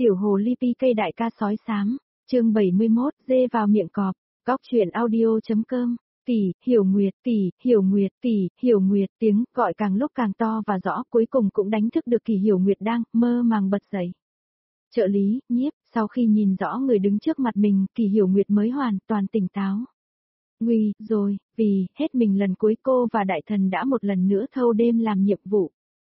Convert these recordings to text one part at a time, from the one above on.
Tiểu hồ ly PK đại ca sói xám, chương 71, dê vào miệng cọp, góc chuyện audio.com. Tỷ, Hiểu Nguyệt, tỷ, Hiểu Nguyệt, tỷ, Hiểu Nguyệt, tiếng gọi càng lúc càng to và rõ, cuối cùng cũng đánh thức được Kỳ Hiểu Nguyệt đang mơ màng bật dậy. Trợ lý, Nhiếp, sau khi nhìn rõ người đứng trước mặt mình, Kỳ Hiểu Nguyệt mới hoàn toàn tỉnh táo. Nguy, rồi, vì, hết mình lần cuối cô và đại thần đã một lần nữa thâu đêm làm nhiệm vụ.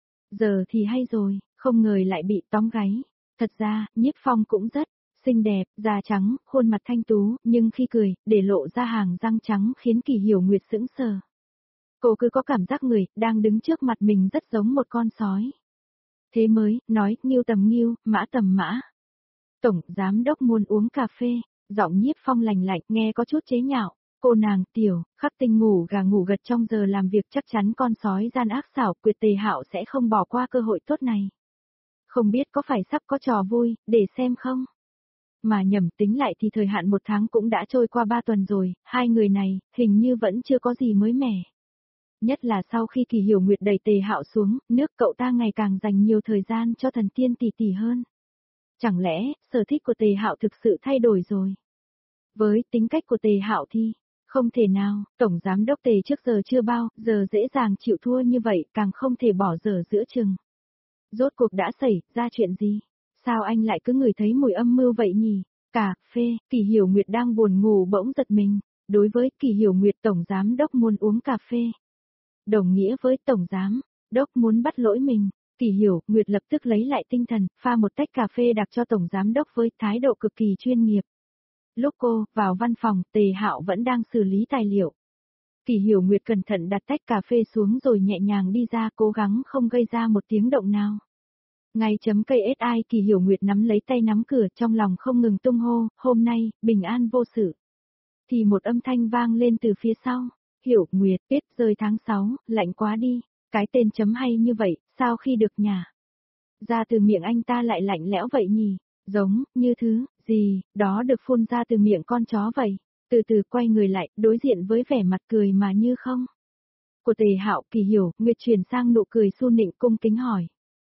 Giờ thì hay rồi, không ngờ lại bị tóm gáy. Thật ra, Nhiếp Phong cũng rất xinh đẹp, da trắng, khuôn mặt thanh tú, nhưng khi cười, để lộ ra hàng răng trắng khiến Kỳ Hiểu Nguyệt sững sờ. Cô cứ có cảm giác người đang đứng trước mặt mình rất giống một con sói. Thế mới, nói, Ngưu tầm Ngưu, Mã tầm Mã. Tổng giám đốc muốn uống cà phê, giọng Nhiếp Phong lành lạnh, nghe có chút chế nhạo. Cô nàng Tiểu, Khắc Tinh ngủ gà ngủ gật trong giờ làm việc, chắc chắn con sói gian ác xảo quyệt Tề Hạo sẽ không bỏ qua cơ hội tốt này. Không biết có phải sắp có trò vui, để xem không? Mà nhầm tính lại thì thời hạn 1 tháng cũng đã trôi qua 3 tuần rồi, hai người này, hình như vẫn chưa có gì mới mẻ. Nhất là sau khi Kỳ Hiểu Nguyệt đẩy Tề Hạo xuống, nước cậu ta ngày càng dành nhiều thời gian cho thần tiên tỷ tỷ hơn. Chẳng lẽ, sở thích của Tề Hạo thực sự thay đổi rồi? Với tính cách của Tề Hạo thì, không thể nào, Tổng Giám đốc Tề trước giờ chưa bao giờ dễ dàng chịu thua như vậy, càng không thể bỏ dở giữa chừng. Rốt cuộc đã xảy ra chuyện gì? Sao anh lại cứ ngửi thấy mùi âm mưu vậy nhỉ? Cà phê, Kỳ Hiểu Nguyệt đang buồn ngủ bỗng giật mình. Đối với Kỳ Hiểu Nguyệt, Tổng Giám đốc muốn uống cà phê. Đồng nghĩa với Tổng Giám đốc muốn bắt lỗi mình. Kỳ Hiểu Nguyệt lập tức lấy lại tinh thần, pha một tách cà phê đặc cho Tổng Giám đốc với thái độ cực kỳ chuyên nghiệp. Lúc cô vào văn phòng, Tề Hạo vẫn đang xử lý tài liệu. Kỳ Hiểu Nguyệt cẩn thận đặt tách cà phê xuống rồi nhẹ nhàng đi ra, cố gắng không gây ra một tiếng động nào. Ngay chấm cây SI, Kỳ Hiểu Nguyệt nắm lấy tay nắm cửa, trong lòng không ngừng tung hô, hôm nay, bình an vô sự. Thì một âm thanh vang lên từ phía sau, Hiểu Nguyệt, tuyết rơi tháng 6, lạnh quá đi, cái tên chấm hay như vậy, sao khi được nhả? Ra từ miệng anh ta lại lạnh lẽo vậy nhỉ, giống như thứ gì đó được phun ra từ miệng con chó vậy. Từ từ quay người lại, đối diện với vẻ mặt cười mà như không. Của Tề Hạo, Kỳ Hiểu Nguyệt chuyển sang nụ cười su nịnh cung kính hỏi.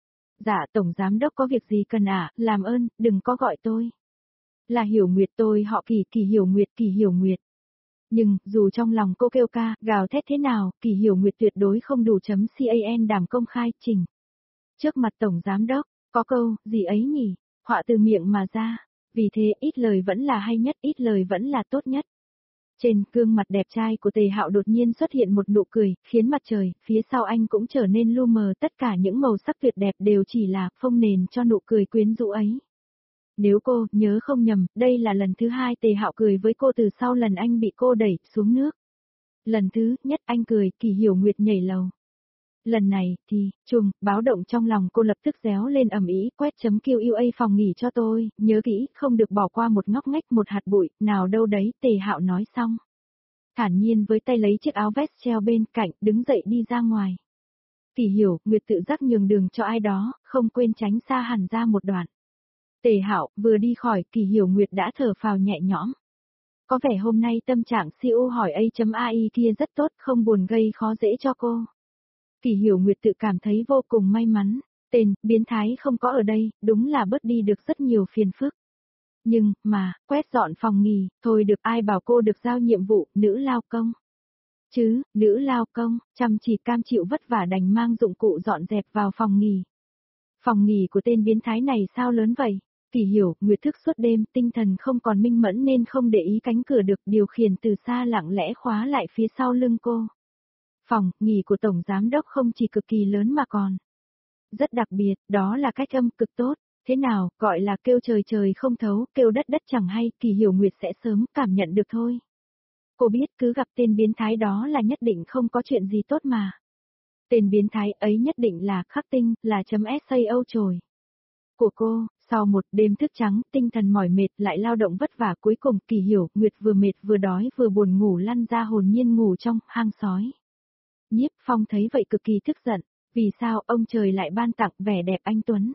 Dạ Tổng Giám đốc có việc gì cần ạ, làm ơn, đừng có gọi tôi. Là Hiểu Nguyệt, tôi họ Kỳ, Kỳ Hiểu Nguyệt, Kỳ Hiểu Nguyệt. Nhưng, dù trong lòng cô kêu ca, gào thét thế nào, Kỳ Hiểu Nguyệt tuyệt đối không đủ chấm CAN đảm công khai, trình. Trước mặt Tổng Giám đốc, có câu, gì ấy nhỉ, họa từ miệng mà ra. Vì thế, ít lời vẫn là hay nhất, ít lời vẫn là tốt nhất. Trên gương mặt đẹp trai của Tề Hạo đột nhiên xuất hiện một nụ cười, khiến mặt trời, phía sau anh cũng trở nên lu mờ, tất cả những màu sắc tuyệt đẹp đều chỉ là phông nền cho nụ cười quyến rũ ấy. Nếu cô nhớ không nhầm, đây là lần thứ 2 Tề Hạo cười với cô từ sau lần anh bị cô đẩy xuống nước. Lần thứ nhất anh cười, Kỳ Hiểu Nguyệt nhảy lầu. Lần này, thì, báo động trong lòng cô lập tức réo lên ầm ĩ, quét chấm QUA phòng nghỉ cho tôi, nhớ kỹ, không được bỏ qua một ngóc ngách một hạt bụi, nào đâu đấy, Tề Hạo nói xong. Thản nhiên với tay lấy chiếc áo vest treo bên cạnh, đứng dậy đi ra ngoài. Kỳ Hiểu Nguyệt tự giác nhường đường cho ai đó, không quên tránh xa hẳn ra một đoạn. Tề Hạo vừa đi khỏi, Kỳ Hiểu Nguyệt đã thở phào nhẹ nhõm. Có vẻ hôm nay tâm trạng siêu hỏi A.ai kia rất tốt, không buồn gây khó dễ cho cô. Kỳ Hiểu Nguyệt tự cảm thấy vô cùng may mắn, tên, biến thái không có ở đây, đúng là bớt đi được rất nhiều phiền phức. Nhưng, mà, quét dọn phòng nghỉ, thôi được ai bảo cô được giao nhiệm vụ, nữ lao công. Chứ, nữ lao công, chăm chỉ cam chịu vất vả đành mang dụng cụ dọn dẹp vào phòng nghỉ. Phòng nghỉ của tên biến thái này sao lớn vậy? Kỳ Hiểu Nguyệt thức suốt đêm, tinh thần không còn minh mẫn nên không để ý cánh cửa được điều khiển từ xa lặng lẽ khóa lại phía sau lưng cô. Phòng nghỉ của Tổng Giám đốc không chỉ cực kỳ lớn mà còn rất đặc biệt, đó là cách âm cực tốt. Thế nào, gọi là kêu trời trời không thấu, kêu đất đất chẳng hay, Kỳ Hiểu Nguyệt sẽ sớm cảm nhận được thôi. Cô biết cứ gặp tên biến thái đó là nhất định không có chuyện gì tốt mà. Tên biến thái ấy nhất định là Khắc Tinh, là chấm SAO trồi. Của cô, sau một đêm thức trắng, tinh thần mỏi mệt lại lao động vất vả, cuối cùng Kỳ Hiểu Nguyệt vừa mệt vừa đói vừa buồn ngủ lăn ra hồn nhiên ngủ trong hang sói. Nhiếp Phong thấy vậy cực kỳ tức giận, vì sao ông trời lại ban tặng vẻ đẹp anh Tuấn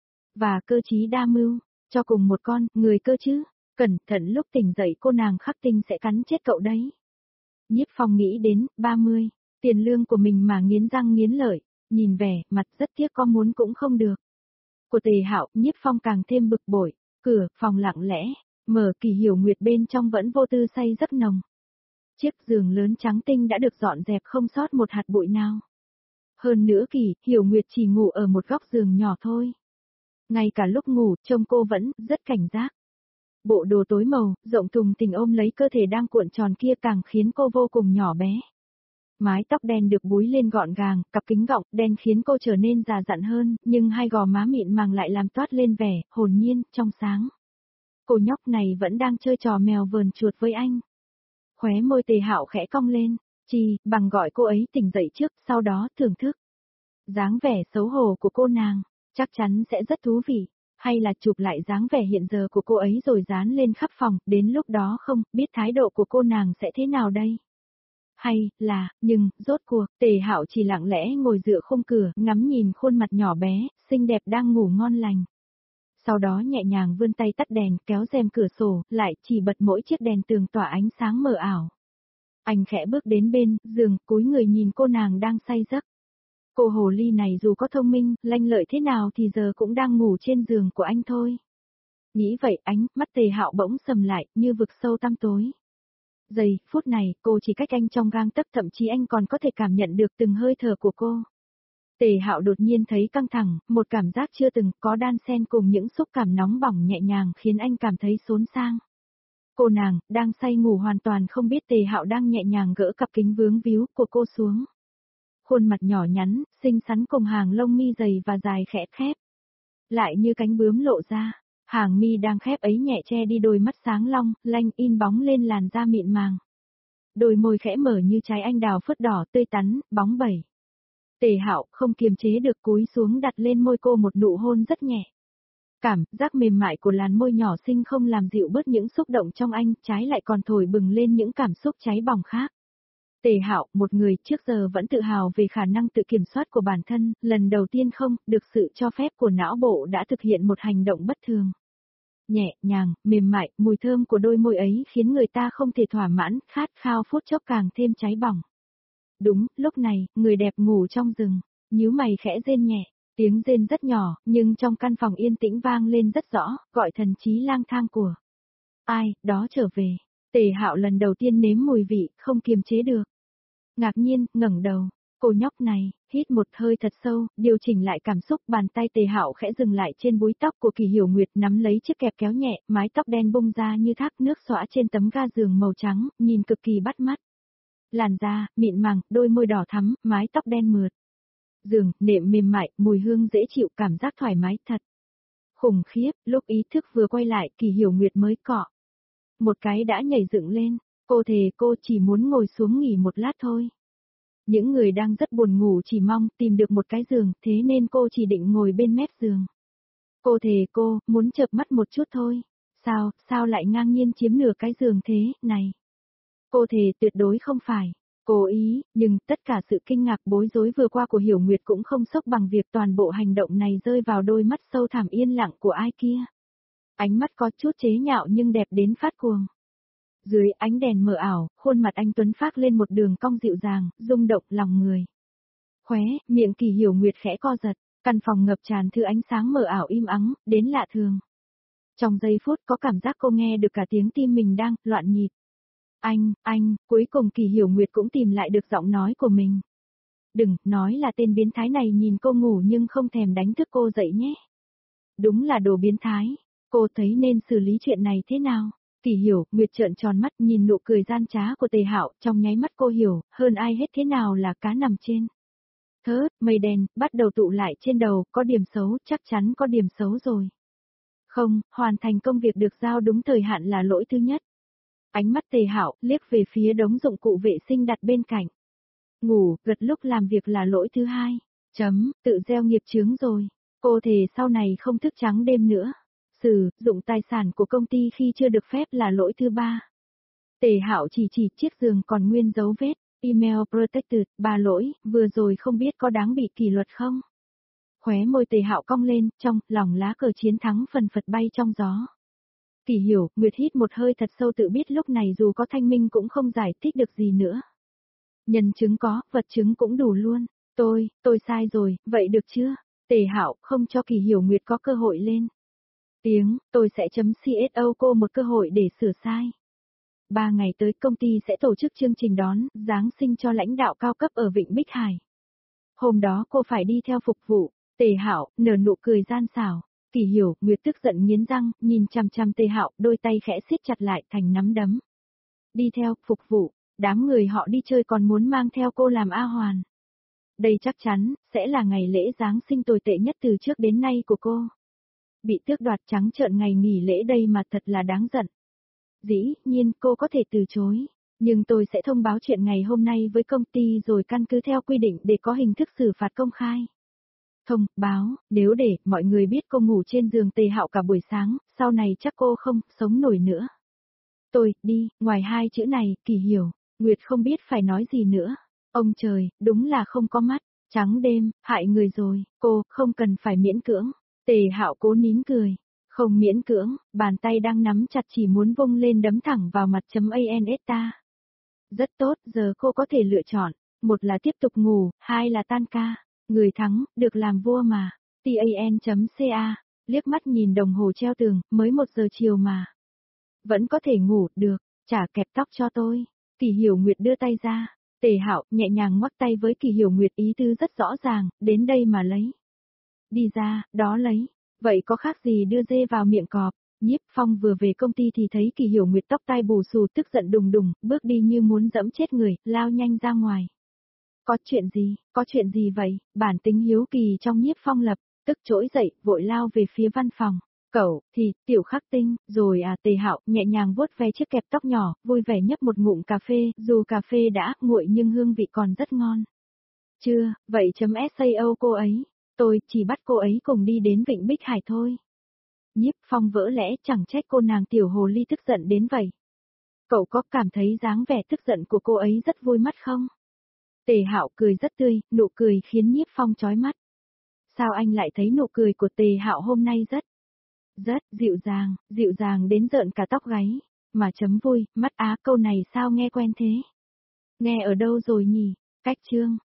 và cơ trí đa mưu cho cùng một con người cơ chứ? Cẩn thận lúc tỉnh dậy cô nàng Khắc Tinh sẽ cắn chết cậu đấy. Nhiếp Phong nghĩ đến 30, tiền lương của mình mà nghiến răng nghiến lợi, nhìn vẻ mặt rất tiếc có muốn cũng không được. của Tề Hạo, Nhiếp Phong càng thêm bực bội. Cửa phòng lặng lẽ, mở, Kỳ Hiểu Nguyệt bên trong vẫn vô tư say giấc nồng. Chiếc giường lớn trắng tinh đã được dọn dẹp không sót một hạt bụi nào. Hơn nữa Kỳ Hiểu Nguyệt chỉ ngủ ở một góc giường nhỏ thôi. Ngay cả lúc ngủ, trông cô vẫn rất cảnh giác. Bộ đồ tối màu, rộng thùng thình ôm lấy cơ thể đang cuộn tròn kia càng khiến cô vô cùng nhỏ bé. Mái tóc đen được búi lên gọn gàng, cặp kính gọng đen khiến cô trở nên già dặn hơn, nhưng hai gò má mịn màng lại làm toát lên vẻ hồn nhiên, trong sáng. Cô nhóc này vẫn đang chơi trò mèo vờn chuột với anh. Khóe môi Tề Hạo khẽ cong lên, chi bằng gọi cô ấy tỉnh dậy trước, sau đó thưởng thức. Dáng vẻ xấu hổ của cô nàng, chắc chắn sẽ rất thú vị. Hay là chụp lại dáng vẻ hiện giờ của cô ấy rồi dán lên khắp phòng, đến lúc đó không biết thái độ của cô nàng sẽ thế nào đây. Hay là, nhưng, rốt cuộc, Tề Hạo chỉ lặng lẽ ngồi dựa khung cửa, ngắm nhìn khuôn mặt nhỏ bé, xinh đẹp đang ngủ ngon lành. Sau đó nhẹ nhàng vươn tay tắt đèn, kéo rèm cửa sổ, lại chỉ bật mỗi chiếc đèn tường tỏa ánh sáng mờ ảo. Anh khẽ bước đến bên giường, cúi người nhìn cô nàng đang say giấc. Cô hồ ly này dù có thông minh, lanh lợi thế nào thì giờ cũng đang ngủ trên giường của anh thôi. Nghĩ vậy ánh mắt Tề Hạo bỗng sầm lại, như vực sâu tăm tối. Giây phút này, cô chỉ cách anh trong gang tấc, thậm chí anh còn có thể cảm nhận được từng hơi thở của cô. Tề Hạo đột nhiên thấy căng thẳng, một cảm giác chưa từng có đan xen cùng những xúc cảm nóng bỏng nhẹ nhàng khiến anh cảm thấy xốn sang. Cô nàng, đang say ngủ hoàn toàn không biết Tề Hạo đang nhẹ nhàng gỡ cặp kính vướng víu của cô xuống. Khuôn mặt nhỏ nhắn, xinh xắn cùng hàng lông mi dày và dài khẽ khép. Lại như cánh bướm lộ ra, hàng mi đang khép ấy nhẹ che đi đôi mắt sáng long, lanh in bóng lên làn da mịn màng. Đôi môi khẽ mở như trái anh đào phớt đỏ tươi tắn, bóng bẩy. Tề Hạo không kiềm chế được cúi xuống đặt lên môi cô một nụ hôn rất nhẹ. Cảm giác mềm mại của làn môi nhỏ xinh không làm dịu bớt những xúc động trong anh, trái lại còn thổi bừng lên những cảm xúc cháy bỏng khác. Tề Hạo, một người trước giờ vẫn tự hào về khả năng tự kiểm soát của bản thân, lần đầu tiên không được sự cho phép của não bộ đã thực hiện một hành động bất thường. Nhẹ nhàng, mềm mại, mùi thơm của đôi môi ấy khiến người ta không thể thỏa mãn, khát khao phút chốc càng thêm cháy bỏng. Đúng, lúc này, người đẹp ngủ trong rừng, nhíu mày khẽ rên nhẹ, tiếng rên rất nhỏ, nhưng trong căn phòng yên tĩnh vang lên rất rõ, gọi thần trí lang thang của ai đó trở về. Tề Hạo lần đầu tiên nếm mùi vị, không kiềm chế được. Ngạc nhiên, ngẩng đầu, cô nhóc này, hít một hơi thật sâu, điều chỉnh lại cảm xúc, bàn tay Tề Hạo khẽ dừng lại trên búi tóc của Kỳ Hiểu Nguyệt, nắm lấy chiếc kẹp kéo nhẹ, mái tóc đen bung ra như thác nước xõa trên tấm ga giường màu trắng, nhìn cực kỳ bắt mắt. Làn da, mịn màng, đôi môi đỏ thắm, mái tóc đen mượt. Giường, nệm mềm mại, mùi hương dễ chịu, cảm giác thoải mái thật. Khủng khiếp, lúc ý thức vừa quay lại, Kỳ Hiểu Nguyệt mới cọ. Một cái đã nhảy dựng lên, cô thề cô chỉ muốn ngồi xuống nghỉ một lát thôi. Những người đang rất buồn ngủ chỉ mong tìm được một cái giường, thế nên cô chỉ định ngồi bên mép giường. Cô thề cô, muốn chợp mắt một chút thôi. Sao lại ngang nhiên chiếm nửa cái giường thế, này? Cô thề tuyệt đối không phải cố ý, nhưng tất cả sự kinh ngạc bối rối vừa qua của Hiểu Nguyệt cũng không sốc bằng việc toàn bộ hành động này rơi vào đôi mắt sâu thẳm yên lặng của ai kia. Ánh mắt có chút chế nhạo nhưng đẹp đến phát cuồng. Dưới ánh đèn mờ ảo, khuôn mặt anh Tuấn phác lên một đường cong dịu dàng, rung động lòng người. Khóe, miệng Kỳ Hiểu Nguyệt khẽ co giật, căn phòng ngập tràn thứ ánh sáng mờ ảo im ắng, đến lạ thường. Trong giây phút có cảm giác cô nghe được cả tiếng tim mình đang loạn nhịp. Anh, cuối cùng Kỳ Hiểu Nguyệt cũng tìm lại được giọng nói của mình. Đừng nói là tên biến thái này nhìn cô ngủ nhưng không thèm đánh thức cô dậy nhé. Đúng là đồ biến thái, cô thấy nên xử lý chuyện này thế nào? Kỳ Hiểu Nguyệt trợn tròn mắt nhìn nụ cười gian trá của Tề Hạo, trong nháy mắt cô hiểu, hơn ai hết thế nào là cá nằm trên thớt, mây đen, bắt đầu tụ lại trên đầu, có điểm xấu, chắc chắn có điểm xấu rồi. Không, hoàn thành công việc được giao đúng thời hạn là lỗi thứ nhất. Ánh mắt Tề Hạo liếc về phía đống dụng cụ vệ sinh đặt bên cạnh. Ngủ, gật lúc làm việc là lỗi thứ hai. Tự gieo nghiệp chướng rồi. Cô thề sau này không thức trắng đêm nữa. Sử dụng tài sản của công ty khi chưa được phép là lỗi thứ ba. Tề Hạo chỉ chiếc giường còn nguyên dấu vết. Email protected, 3 lỗi, vừa rồi không biết có đáng bị kỷ luật không? Khóe môi Tề Hạo cong lên, trong lòng lá cờ chiến thắng phần phật bay trong gió. Kỳ Hiểu Nguyệt hít một hơi thật sâu, tự biết lúc này dù có thanh minh cũng không giải thích được gì nữa. Nhân chứng có, vật chứng cũng đủ luôn. Tôi sai rồi, vậy được chưa? Tề Hạo không cho Kỳ Hiểu Nguyệt có cơ hội lên tiếng, tôi sẽ chấm CSO cô một cơ hội để sửa sai. 3 ngày tới công ty sẽ tổ chức chương trình đón Giáng sinh cho lãnh đạo cao cấp ở Vịnh Bích Hải. Hôm đó cô phải đi theo phục vụ. Tề Hạo nở nụ cười gian xảo. Kỳ Hiểu Nguyệt tức giận nghiến răng, nhìn chằm chằm Tề Hạo, đôi tay khẽ siết chặt lại thành nắm đấm. Đi theo phục vụ, đám người họ đi chơi còn muốn mang theo cô làm A Hoàn. Đây chắc chắn sẽ là ngày lễ Giáng sinh tồi tệ nhất từ trước đến nay của cô. Bị tước đoạt trắng trợn ngày nghỉ lễ đây mà thật là đáng giận. Dĩ nhiên cô có thể từ chối, nhưng tôi sẽ thông báo chuyện ngày hôm nay với công ty rồi căn cứ theo quy định để có hình thức xử phạt công khai. Thông báo, nếu để mọi người biết cô ngủ trên giường Tề Hạo cả buổi sáng, sau này chắc cô không sống nổi nữa. Tôi, đi, ngoài 2 chữ này, Kỳ Hiểu Nguyệt không biết phải nói gì nữa. Ông trời, đúng là không có mắt, trắng đêm, hại người rồi, cô, không cần phải miễn cưỡng. Tề Hạo cố nín cười. Không miễn cưỡng, bàn tay đang nắm chặt chỉ muốn vung lên đấm thẳng vào mặt .ans ta. Rất tốt, giờ cô có thể lựa chọn, một là tiếp tục ngủ, hai là tan ca. Người thắng, được làm vua mà. tan.ca, liếc mắt nhìn đồng hồ treo tường, mới 1 giờ chiều mà. Vẫn có thể ngủ, được, trả kẹp tóc cho tôi. Kỳ Hiểu Nguyệt đưa tay ra. Tề Hạo nhẹ nhàng ngoắc tay với Kỳ Hiểu Nguyệt, ý tứ rất rõ ràng, đến đây mà lấy. Đi ra, đó lấy. Vậy có khác gì đưa dê vào miệng cọp? Nhiếp Phong vừa về công ty thì thấy Kỳ Hiểu Nguyệt tóc tai bù xù, tức giận đùng đùng, bước đi như muốn dẫm chết người, lao nhanh ra ngoài. Có chuyện gì vậy? Bản tính hiếu kỳ trong Nhiếp Phong lập tức trỗi dậy, vội lao về phía văn phòng. Cậu, thì, Tiểu Khắc Tinh, rồi à. Tề Hạo nhẹ nhàng vuốt ve chiếc kẹp tóc nhỏ, vui vẻ nhấp một ngụm cà phê, dù cà phê đã nguội nhưng hương vị còn rất ngon. Chưa, vậy sao cô ấy? Tôi chỉ bắt cô ấy cùng đi đến Vịnh Bích Hải thôi. Nhiếp Phong vỡ lẽ, chẳng trách cô nàng tiểu hồ ly tức giận đến vậy. Cậu có cảm thấy dáng vẻ tức giận của cô ấy rất vui mắt không? Tề Hạo cười rất tươi, nụ cười khiến Nhiếp Phong chói mắt. Sao anh lại thấy nụ cười của Tề Hạo hôm nay rất dịu dàng đến rợn cả tóc gáy, mà chấm vui, mắt á, câu này sao nghe quen thế? Nghe ở đâu rồi nhỉ? Cách chương